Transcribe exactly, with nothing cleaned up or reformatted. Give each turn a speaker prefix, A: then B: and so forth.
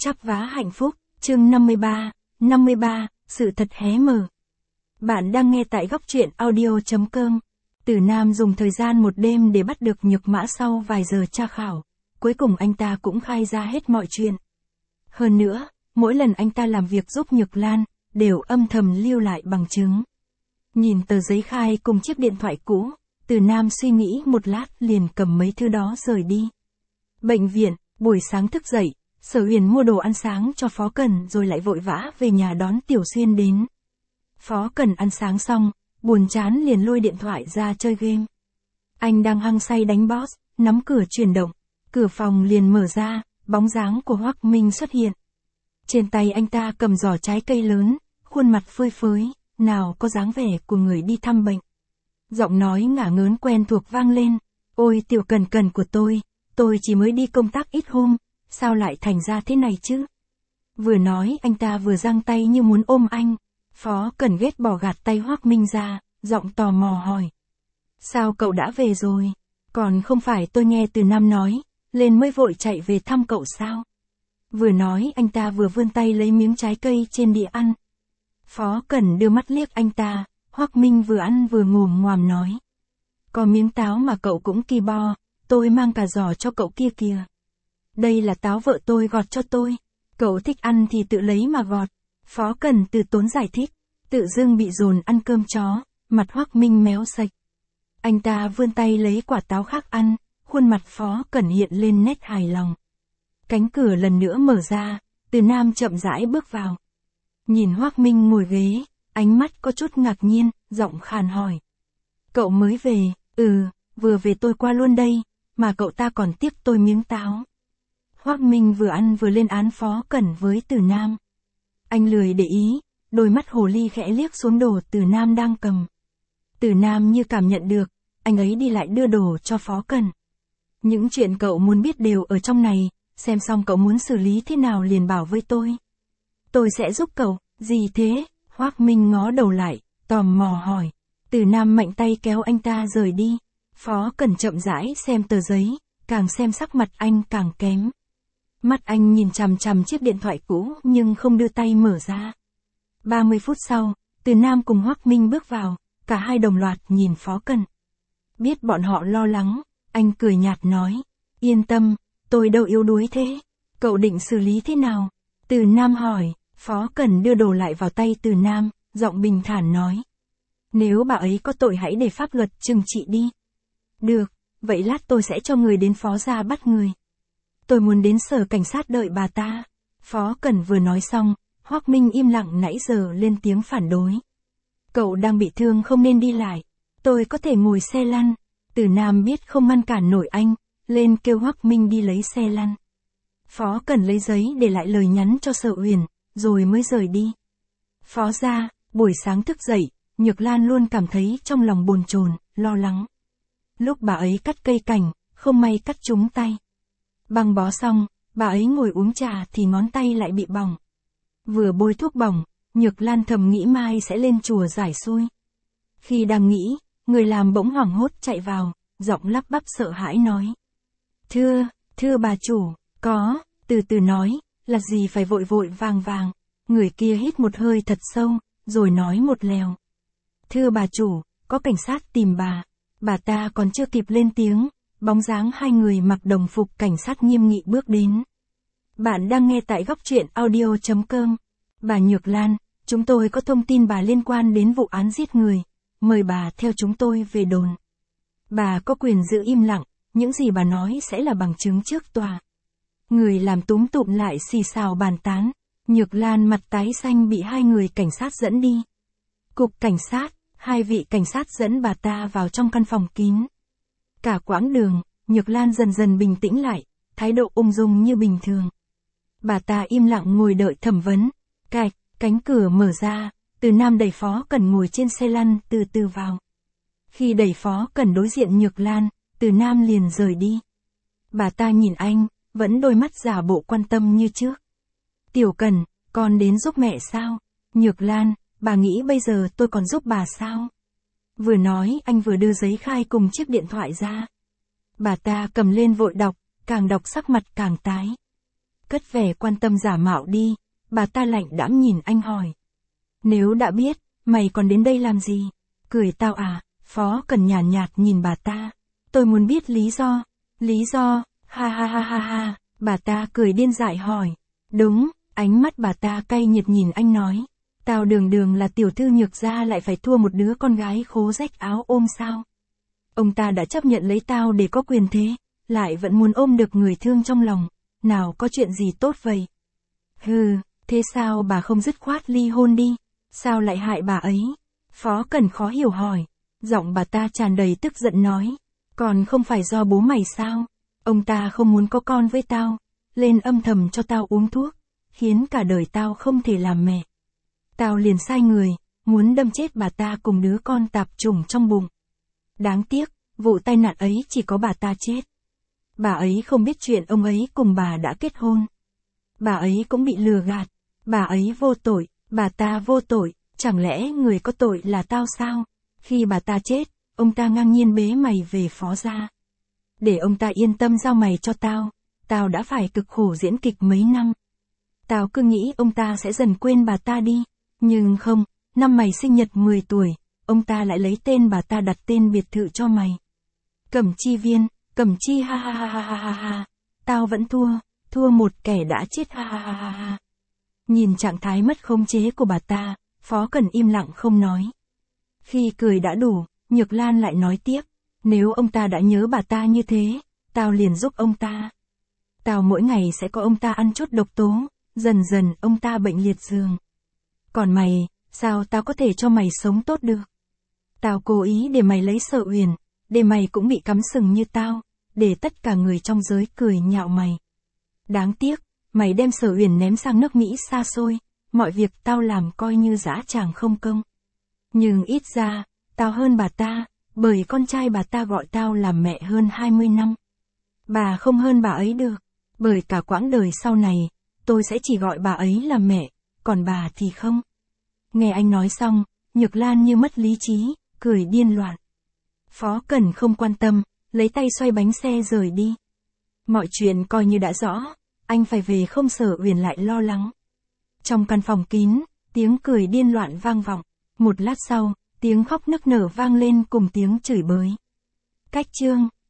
A: Chắp vá hạnh phúc, chương năm mươi ba, năm mươi ba, sự thật hé mở. Bạn đang nghe tại góc truyện audio.com. Tử Nam dùng thời gian một đêm để bắt được Nhược Mã sau vài giờ tra khảo. Cuối cùng anh ta cũng khai ra hết mọi chuyện. Hơn nữa, mỗi lần anh ta làm việc giúp Nhược Lan, đều âm thầm lưu lại bằng chứng. Nhìn tờ giấy khai cùng chiếc điện thoại cũ, Tử Nam suy nghĩ một lát liền cầm mấy thứ đó rời đi. Bệnh viện, buổi sáng thức dậy, Sở Huyền mua đồ ăn sáng cho Phó Cần rồi lại vội vã về nhà đón Tiểu Xuyên đến. Phó Cần ăn sáng xong, buồn chán liền lôi điện thoại ra chơi game. Anh đang hăng say đánh boss, nắm cửa chuyển động, cửa phòng liền mở ra, bóng dáng của Hoắc Minh xuất hiện. Trên tay anh ta cầm giỏ trái cây lớn, khuôn mặt phơi phới, nào có dáng vẻ của người đi thăm bệnh. Giọng nói ngả ngớn quen thuộc vang lên, ôi Tiểu Cần Cần của tôi, tôi chỉ mới đi công tác ít hôm, sao lại thành ra thế này chứ? Vừa nói anh ta vừa giang tay như muốn ôm anh. Phó Cần ghét bỏ gạt tay Hoắc Minh ra, giọng tò mò hỏi. Sao cậu đã về rồi? Còn không phải tôi nghe Từ Nam nói, lên mới vội chạy về thăm cậu sao? Vừa nói anh ta vừa vươn tay lấy miếng trái cây trên đĩa ăn. Phó Cần đưa mắt liếc anh ta, Hoắc Minh vừa ăn vừa ngồm ngoàm nói. Có miếng táo mà cậu cũng kỳ bo, tôi mang cả giỏ cho cậu kia kìa. Đây là táo vợ tôi gọt cho tôi, cậu thích ăn thì tự lấy mà gọt. Phó Cần từ tốn giải thích, tự dưng bị dồn ăn cơm chó, mặt Hoắc Minh méo sạch. Anh ta vươn tay lấy quả táo khác ăn, khuôn mặt Phó Cần hiện lên nét hài lòng. Cánh cửa lần nữa mở ra, Từ Nam chậm rãi bước vào. Nhìn Hoắc Minh ngồi ghế, ánh mắt có chút ngạc nhiên, giọng khàn hỏi. Cậu mới về, ừ, vừa về tôi qua luôn đây, mà cậu ta còn tiếp tôi miếng táo. Hoắc Minh vừa ăn vừa lên án Phó Cần với Từ Nam. Anh lười để ý, đôi mắt hồ ly khẽ liếc xuống đồ Từ Nam đang cầm. Từ Nam như cảm nhận được, anh ấy đi lại đưa đồ cho Phó Cần. Những chuyện cậu muốn biết đều ở trong này, xem xong cậu muốn xử lý thế nào liền bảo với tôi. Tôi sẽ giúp cậu, gì thế? Hoắc Minh ngó đầu lại, tò mò hỏi. Từ Nam mạnh tay kéo anh ta rời đi. Phó Cần chậm rãi xem tờ giấy, càng xem sắc mặt anh càng kém. Mắt anh nhìn chằm chằm chiếc điện thoại cũ nhưng không đưa tay mở ra. ba mươi phút sau, Từ Nam cùng Hoắc Minh bước vào, cả hai đồng loạt nhìn Phó Cần. Biết bọn họ lo lắng, anh cười nhạt nói, yên tâm, tôi đâu yếu đuối thế, cậu định xử lý thế nào? Từ Nam hỏi, Phó Cần đưa đồ lại vào tay Từ Nam, giọng bình thản nói. Nếu bà ấy có tội hãy để pháp luật trừng trị đi. Được, vậy lát tôi sẽ cho người đến Phó gia bắt người. Tôi muốn đến sở cảnh sát đợi bà ta. Phó Cần vừa nói xong, Hoắc Minh im lặng nãy giờ lên tiếng phản đối. Cậu đang bị thương không nên đi lại. Tôi có thể ngồi xe lăn. Từ Nam biết không ngăn cản nổi anh, lên kêu Hoắc Minh đi lấy xe lăn. Phó Cần lấy giấy để lại lời nhắn cho Sở Huyền, rồi mới rời đi. Phó gia, buổi sáng thức dậy, Nhược Lan luôn cảm thấy trong lòng bồn chồn, lo lắng. Lúc bà ấy cắt cây cảnh, không may cắt trúng tay. Băng bó xong, bà ấy ngồi uống trà thì ngón tay lại bị bỏng. Vừa bôi thuốc bỏng, Nhược Lan thầm nghĩ mai sẽ lên chùa giải xui. Khi đang nghĩ, người làm bỗng hoảng hốt chạy vào, giọng lắp bắp sợ hãi nói. Thưa, thưa bà chủ, có, từ từ nói, là gì phải vội vội vàng vàng. Người kia hít một hơi thật sâu, rồi nói một lèo. Thưa bà chủ, có cảnh sát tìm bà. Bà ta còn chưa kịp lên tiếng, bóng dáng hai người mặc đồng phục cảnh sát nghiêm nghị bước đến. Bạn đang nghe tại góc truyện audio.com. Bà Nhược Lan, chúng tôi có thông tin bà liên quan đến vụ án giết người. Mời bà theo chúng tôi về đồn. Bà có quyền giữ im lặng, những gì bà nói sẽ là bằng chứng trước tòa. Người làm túm tụm lại xì xào bàn tán. Nhược Lan mặt tái xanh bị hai người cảnh sát dẫn đi. Cục cảnh sát, hai vị cảnh sát dẫn bà ta vào trong căn phòng kín. Cả quãng đường, Nhược Lan dần dần bình tĩnh lại, thái độ ung dung như bình thường. Bà ta im lặng ngồi đợi thẩm vấn. Cạch, cánh cửa mở ra, Từ Nam đẩy Phó Cần ngồi trên xe lăn từ từ vào. Khi đẩy Phó Cần đối diện Nhược Lan, Từ Nam liền rời đi. Bà ta nhìn anh, vẫn đôi mắt giả bộ quan tâm như trước. Tiểu Cần, con đến giúp mẹ sao? Nhược Lan, bà nghĩ bây giờ tôi còn giúp bà sao? Vừa nói anh vừa đưa giấy khai cùng chiếc điện thoại ra. Bà ta cầm lên vội đọc, càng đọc sắc mặt càng tái. cất vẻ quan tâm giả mạo đi, bà ta lạnh đãng nhìn anh hỏi. Nếu đã biết, mày còn đến đây làm gì? Cười tao à? Phó Cần nhàn nhạt, nhạt nhìn bà ta. Tôi muốn biết lý do. Lý do? Ha ha ha ha ha. Bà ta cười điên dại hỏi. Đúng, ánh mắt bà ta cay nghiệt nhìn anh nói. Tao đường đường là tiểu thư Nhược gia lại phải thua một đứa con gái khố rách áo ôm sao? Ông ta đã chấp nhận lấy tao để có quyền thế, lại vẫn muốn ôm được người thương trong lòng. Nào có chuyện gì tốt vậy? Hừ, thế sao bà không dứt khoát ly hôn đi? Sao lại hại bà ấy? Phó Cần khó hiểu hỏi. Giọng bà ta tràn đầy tức giận nói. Còn không phải do bố mày sao? Ông ta không muốn có con với tao. Lên âm thầm cho tao uống thuốc. Khiến cả đời tao không thể làm mẹ. Tao liền sai người. Muốn đâm chết bà ta cùng đứa con tạp chủng trong bụng. Đáng tiếc, vụ tai nạn ấy chỉ có bà ta chết. Bà ấy không biết chuyện ông ấy cùng bà đã kết hôn. Bà ấy cũng bị lừa gạt. Bà ấy vô tội, bà ta vô tội. Chẳng lẽ người có tội là tao sao? Khi bà ta chết, ông ta ngang nhiên bế mày về phó gia. Để ông ta yên tâm giao mày cho tao, tao đã phải cực khổ diễn kịch mấy năm. Tao cứ nghĩ ông ta sẽ dần quên bà ta đi, nhưng không, năm mày sinh nhật mười tuổi, ông ta lại lấy tên bà ta đặt tên biệt thự cho mày. Cẩm Chi Viên, Cẩm Chi ha ha ha ha ha ha, tao vẫn thua, thua một kẻ đã chết ha ha ha ha ha. Nhìn trạng thái mất khống chế của bà ta, Phó Cần im lặng không nói. Khi cười đã đủ, Nhược Lan lại nói tiếp, nếu ông ta đã nhớ bà ta như thế, tao liền giúp ông ta. Tao mỗi ngày sẽ có ông ta ăn chút độc tố, dần dần ông ta bệnh liệt giường. Còn mày, sao tao có thể cho mày sống tốt được? Tao cố ý để mày lấy Sở Uyển, để mày cũng bị cắm sừng như tao, để tất cả người trong giới cười nhạo mày. Đáng tiếc, mày đem Sở Uyển ném sang nước Mỹ xa xôi, mọi việc tao làm coi như dã tràng không công. Nhưng ít ra, tao hơn bà ta, bởi con trai bà ta gọi tao là mẹ hơn hai mươi năm. Bà không hơn bà ấy được, bởi cả quãng đời sau này, tôi sẽ chỉ gọi bà ấy là mẹ, còn bà thì không. Nghe anh nói xong, Nhược Lan như mất lý trí, cười điên loạn. Phó Cần không quan tâm, lấy tay xoay bánh xe rời đi. Mọi chuyện coi như đã rõ, anh phải về không Sở Uyển lại lo lắng. Trong căn phòng kín, tiếng cười điên loạn vang vọng. Một lát sau, tiếng khóc nức nở vang lên cùng tiếng chửi bới. Cách chương